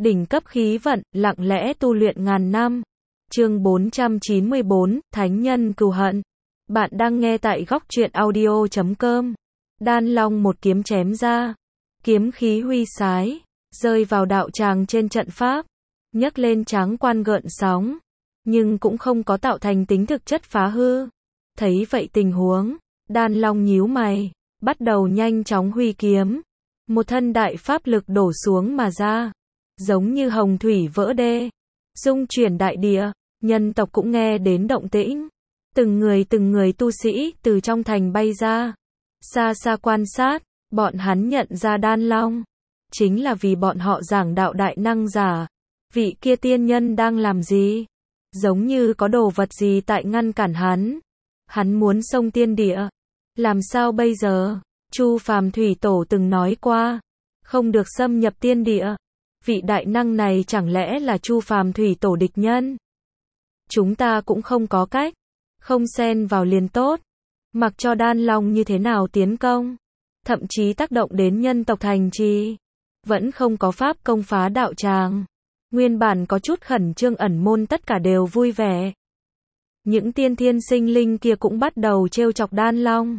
đỉnh cấp khí vận, lặng lẽ tu luyện ngàn năm. Chương 494, Thánh nhân cừu hận. Bạn đang nghe tại góc truyện audio.com. Đan Long một kiếm chém ra, kiếm khí huy sái, rơi vào đạo tràng trên trận pháp, nhấc lên tráng quan gợn sóng, nhưng cũng không có tạo thành tính thực chất phá hư. Thấy vậy tình huống, Đan Long nhíu mày, bắt đầu nhanh chóng huy kiếm. Một thân đại pháp lực đổ xuống mà ra, giống như hồng thủy vỡ đê, dung chuyển đại địa. Nhân tộc cũng nghe đến động tĩnh, từng người tu sĩ từ trong thành bay ra, xa xa quan sát. Bọn hắn nhận ra Đan Long, chính là vì bọn họ giảng đạo đại năng giả. Vị kia tiên nhân đang làm gì? Giống như có đồ vật gì tại ngăn cản hắn. Hắn muốn xông tiên địa, làm sao bây giờ? Chu Phàm Thủy Tổ từng nói qua, không được xâm nhập tiên địa. Vị đại năng này chẳng lẽ là Chu Phàm Thủy Tổ địch nhân? Chúng ta cũng không có cách, không xen vào liền tốt, mặc cho Đan Long như thế nào tiến công, thậm chí tác động đến nhân tộc thành trì, vẫn không có pháp công phá đạo tràng. Nguyên bản có chút khẩn trương ẩn môn tất cả đều vui vẻ. Những tiên thiên sinh linh kia cũng bắt đầu trêu chọc Đan Long.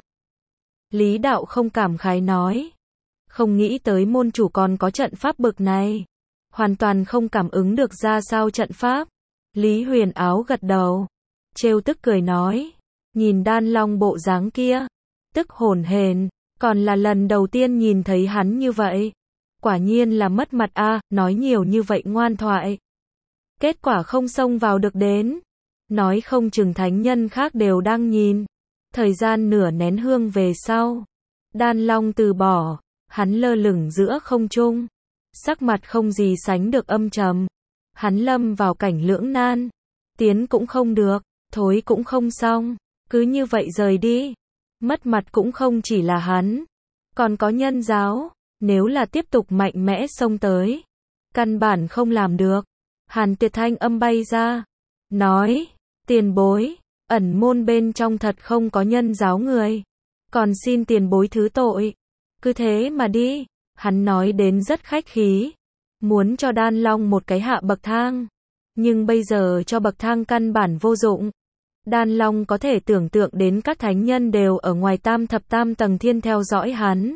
Lý Đạo không cảm khái nói, không nghĩ tới môn chủ còn có trận pháp bực này, hoàn toàn không cảm ứng được ra sao trận pháp. Lý Huyền Áo gật đầu, trêu tức cười nói, nhìn Đan Long bộ dáng kia, tức hổn hển, còn là lần đầu tiên nhìn thấy hắn như vậy. Quả nhiên là mất mặt a, nói nhiều như vậy ngoan thoại, kết quả không xông vào được đến. Nói không chừng thánh nhân khác đều đang nhìn. Thời gian nửa nén hương về sau, Đan Long từ bỏ, hắn lơ lửng giữa không trung, sắc mặt không gì sánh được âm trầm. Hắn lâm vào cảnh lưỡng nan, tiến cũng không được, thối cũng không xong, cứ như vậy rời đi. Mất mặt cũng không chỉ là hắn, còn có nhân giáo, nếu là tiếp tục mạnh mẽ xông tới, căn bản không làm được. Hàn Tuyệt thanh âm bay ra, nói, tiền bối, ẩn môn bên trong thật không có nhân giáo người, còn xin tiền bối thứ tội, cứ thế mà đi. Hắn nói đến rất khách khí, muốn cho Đan Long một cái hạ bậc thang, nhưng bây giờ cho bậc thang căn bản vô dụng. Đan Long có thể tưởng tượng đến các thánh nhân đều ở ngoài tam thập tam tầng thiên theo dõi hắn.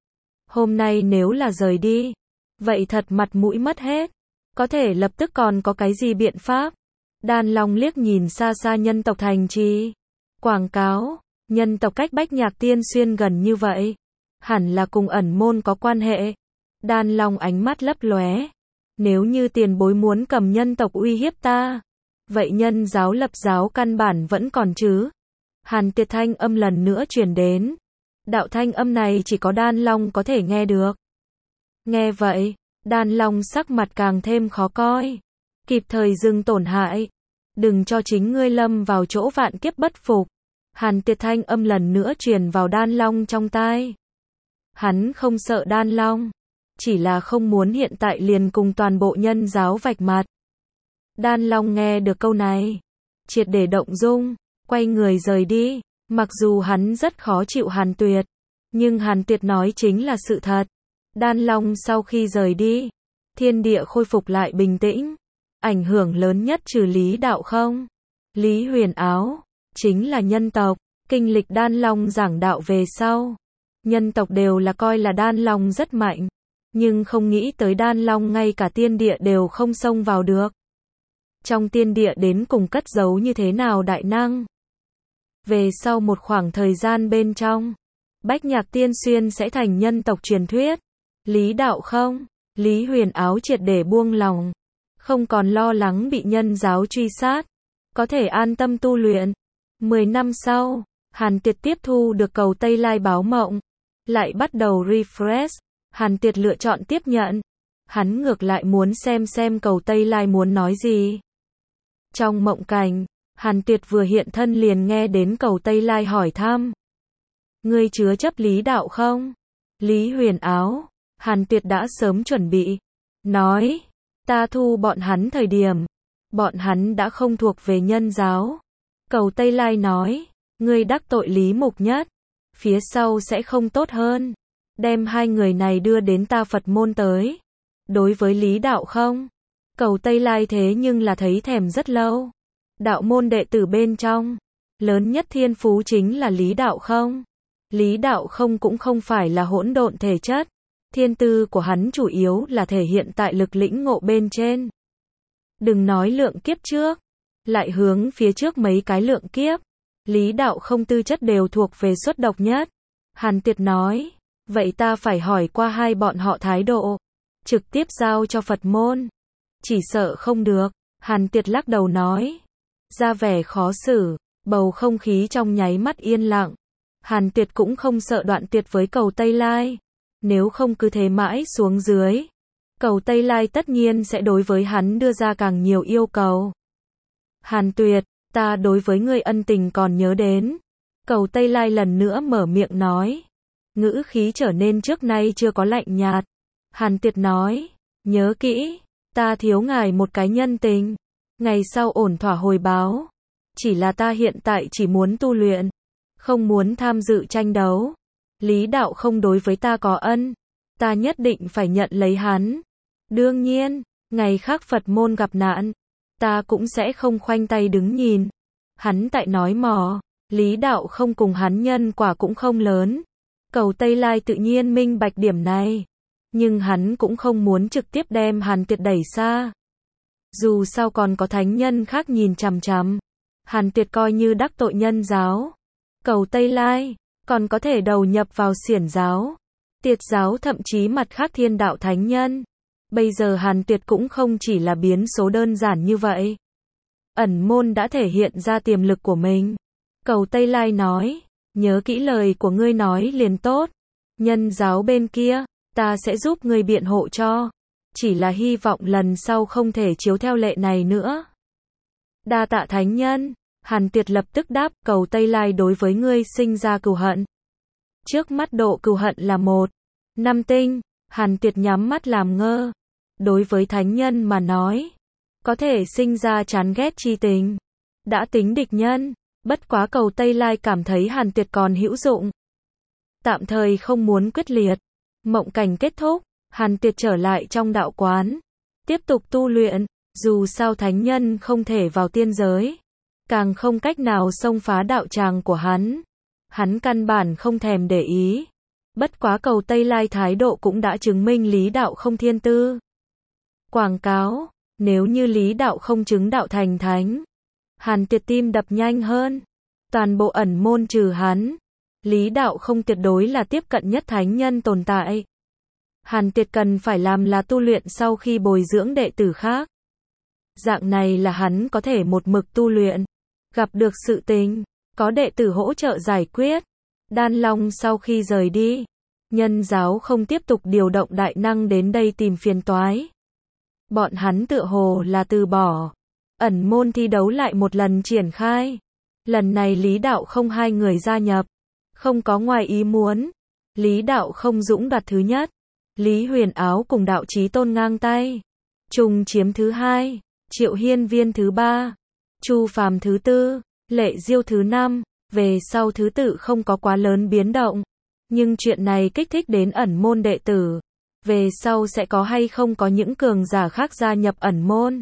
Hôm nay nếu là rời đi, vậy thật mặt mũi mất hết. Có thể lập tức còn có cái gì biện pháp? Đan Long liếc nhìn xa xa nhân tộc thành trì, quảng cáo, nhân tộc cách Bách Nhạc Tiên Xuyên gần như vậy, hẳn là cùng ẩn môn có quan hệ. Đan Long ánh mắt lấp lóe, nếu như tiền bối muốn cầm nhân tộc uy hiếp ta, vậy nhân giáo lập giáo căn bản vẫn còn chứ. Hàn Tuyệt thanh âm lần nữa truyền đến, đạo thanh âm này chỉ có Đan Long có thể nghe được. Nghe vậy, Đan Long sắc mặt càng thêm khó coi, kịp thời dừng tổn hại, đừng cho chính ngươi lâm vào chỗ vạn kiếp bất phục. Hàn Tuyệt thanh âm lần nữa truyền vào Đan Long trong tai. Hắn không sợ Đan Long, chỉ là không muốn hiện tại liền cùng toàn bộ nhân giáo vạch mặt. Đan Long nghe được câu này, triệt để động dung, quay người rời đi. Mặc dù hắn rất khó chịu Hàn Tuyệt, nhưng Hàn Tuyệt nói chính là sự thật. Đan Long sau khi rời đi, thiên địa khôi phục lại bình tĩnh. Ảnh hưởng lớn nhất trừ Lý Đạo không? Lý Huyền Áo, chính là nhân tộc. Kinh lịch Đan Long giảng đạo về sau, nhân tộc đều là coi là Đan Long rất mạnh, nhưng không nghĩ tới Đan Long ngay cả tiên địa đều không xông vào được. Trong tiên địa đến cùng cất giấu như thế nào đại năng? Về sau một khoảng thời gian bên trong, Bách Nhạc Tiên Xuyên sẽ thành nhân tộc truyền thuyết. Lý Đạo không? Lý Huyền Áo triệt để buông lòng, không còn lo lắng bị nhân giáo truy sát, có thể an tâm tu luyện. 10 năm sau, Hàn Tuyệt tiếp thu được cầu Tây Lai báo mộng, lại bắt đầu refresh. Hàn Tuyệt lựa chọn tiếp nhận. Hắn ngược lại muốn xem cầu Tây Lai muốn nói gì. Trong mộng cảnh, Hàn Tuyệt vừa hiện thân liền nghe đến cầu Tây Lai hỏi thăm, ngươi chứa chấp Lý Đạo không? Lý Huyền Áo, Hàn Tuyệt đã sớm chuẩn bị, nói, ta thu bọn hắn thời điểm, bọn hắn đã không thuộc về nhân giáo. Cầu Tây Lai nói, ngươi đắc tội Lý Mục Nhất, phía sau sẽ không tốt hơn. Đem hai người này đưa đến ta Phật môn tới. Đối với Lý Đạo không, Cầu Tây Lai thế nhưng là thấy thèm rất lâu. Đạo môn đệ tử bên trong, lớn nhất thiên phú chính là Lý Đạo không. Lý Đạo không cũng không phải là hỗn độn thể chất. Thiên tư của hắn chủ yếu là thể hiện tại lực lĩnh ngộ bên trên. Đừng nói lượng kiếp trước, lại hướng phía trước mấy cái lượng kiếp. Lý Đạo không tư chất đều thuộc về xuất độc nhất. Hàn Tiệt nói, vậy ta phải hỏi qua hai bọn họ thái độ. Trực tiếp giao cho Phật môn. Chỉ sợ không được. Hàn Tiệt lắc đầu nói. Ra vẻ khó xử, bầu không khí trong nháy mắt yên lặng. Hàn Tiệt cũng không sợ đoạn tuyệt với Cầu Tây Lai. Nếu không cứ thế mãi xuống dưới, Cầu Tây Lai tất nhiên sẽ đối với hắn đưa ra càng nhiều yêu cầu. Hàn Tuyệt, ta đối với ngươi ân tình còn nhớ đến. Cầu Tây Lai lần nữa mở miệng nói. Ngữ khí trở nên trước nay chưa có lạnh nhạt. Hàn Tuyệt nói, nhớ kỹ, ta thiếu ngài một cái nhân tình. Ngày sau ổn thỏa hồi báo. Chỉ là ta hiện tại chỉ muốn tu luyện, không muốn tham dự tranh đấu. Lý Đạo không đối với ta có ân, ta nhất định phải nhận lấy hắn. Đương nhiên, ngày khác Phật môn gặp nạn, ta cũng sẽ không khoanh tay đứng nhìn. Hắn tại nói mò, Lý Đạo không cùng hắn nhân quả cũng không lớn. Cầu Tây Lai tự nhiên minh bạch điểm này, nhưng hắn cũng không muốn trực tiếp đem Hàn Tuyệt đẩy xa. Dù sao còn có thánh nhân khác nhìn chằm chằm, Hàn Tuyệt coi như đắc tội nhân giáo. Cầu Tây Lai còn có thể đầu nhập vào xiển giáo, Tiệt giáo thậm chí mặt khác thiên đạo thánh nhân. Bây giờ Hàn Tuyệt cũng không chỉ là biến số đơn giản như vậy. Ẩn môn đã thể hiện ra tiềm lực của mình. Cầu Tây Lai nói, nhớ kỹ lời của ngươi nói liền tốt. Nhân giáo bên kia, ta sẽ giúp ngươi biện hộ cho. Chỉ là hy vọng lần sau không thể chiếu theo lệ này nữa. Đa tạ thánh nhân. Hàn Tuyệt lập tức đáp, Cầu Tây Lai đối với ngươi sinh ra cừu hận. Trước mắt độ cừu hận là 1,5 tinh. Hàn Tuyệt nhắm mắt làm ngơ. Đối với thánh nhân mà nói, có thể sinh ra chán ghét chi tình. Đã tính địch nhân, bất quá Cầu Tây Lai cảm thấy Hàn Tuyệt còn hữu dụng. Tạm thời không muốn quyết liệt. Mộng cảnh kết thúc, Hàn Tuyệt trở lại trong đạo quán. Tiếp tục tu luyện, dù sao thánh nhân không thể vào tiên giới. Càng không cách nào xông phá đạo tràng của hắn. Hắn căn bản không thèm để ý. Bất quá Cầu Tây Lai thái độ cũng đã chứng minh Lý Đạo không thiên tư. Quảng cáo, nếu như Lý Đạo không chứng đạo thành thánh, Hàn Tuyệt tim đập nhanh hơn. Toàn bộ ẩn môn trừ hắn, Lý Đạo không tuyệt đối là tiếp cận nhất thánh nhân tồn tại. Hàn Tuyệt cần phải làm là tu luyện sau khi bồi dưỡng đệ tử khác. Dạng này là hắn có thể một mực tu luyện. Gặp được sự tình, có đệ tử hỗ trợ giải quyết. Đan Long sau khi rời đi, nhân giáo không tiếp tục điều động đại năng đến đây tìm phiền toái. Bọn hắn tựa hồ là từ bỏ. Ẩn môn thi đấu lại một lần triển khai. Lần này Lý Đạo không hai người gia nhập. Không có ngoài ý muốn. Lý Đạo không dũng đoạt thứ nhất. Lý Huyền Áo cùng Đạo Chí Tôn ngang tay. Trùng chiếm thứ hai. Triệu Hiên Viên thứ ba. Chu Phàm thứ tư. Lệ Diêu thứ năm. Về sau thứ tự không có quá lớn biến động. Nhưng chuyện này kích thích đến ẩn môn đệ tử. Về sau sẽ có hay không có những cường giả khác gia nhập ẩn môn.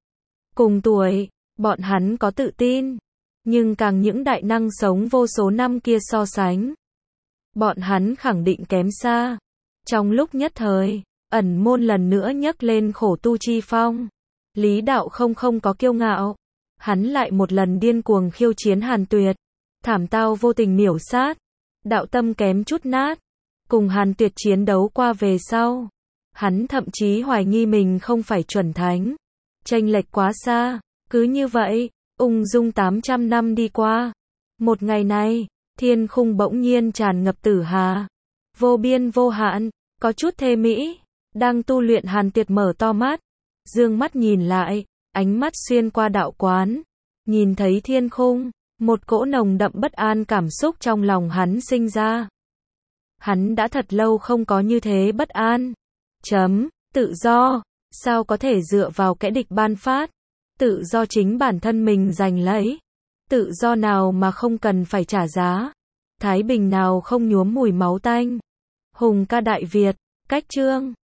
Cùng tuổi, bọn hắn có tự tin. Nhưng càng những đại năng sống vô số năm kia so sánh, bọn hắn khẳng định kém xa. Trong lúc nhất thời, ẩn môn lần nữa nhấc lên khổ tu chi phong. Lý Đạo không có kiêu ngạo. Hắn lại một lần điên cuồng khiêu chiến Hàn Tuyệt. Thảm tao vô tình miểu sát. Đạo tâm kém chút nát. Cùng Hàn Tuyệt chiến đấu qua về sau, hắn thậm chí hoài nghi mình không phải chuẩn thánh. Chênh lệch quá xa. Cứ như vậy, ung dung 800 năm đi qua. Một ngày này, thiên khung bỗng nhiên tràn ngập tử hà. Vô biên vô hạn, có chút thê mỹ. Đang tu luyện Hàn Tuyệt mở to mắt. Dương mắt nhìn lại, ánh mắt xuyên qua đạo quán. Nhìn thấy thiên khung, một cỗ nồng đậm bất an cảm xúc trong lòng hắn sinh ra. Hắn đã thật lâu không có như thế bất an. Tự do, sao có thể dựa vào kẻ địch ban phát? Tự do chính bản thân mình giành lấy. Tự do nào mà không cần phải trả giá? Thái bình nào không nhuốm mùi máu tanh? Hùng ca Đại Việt, cách chương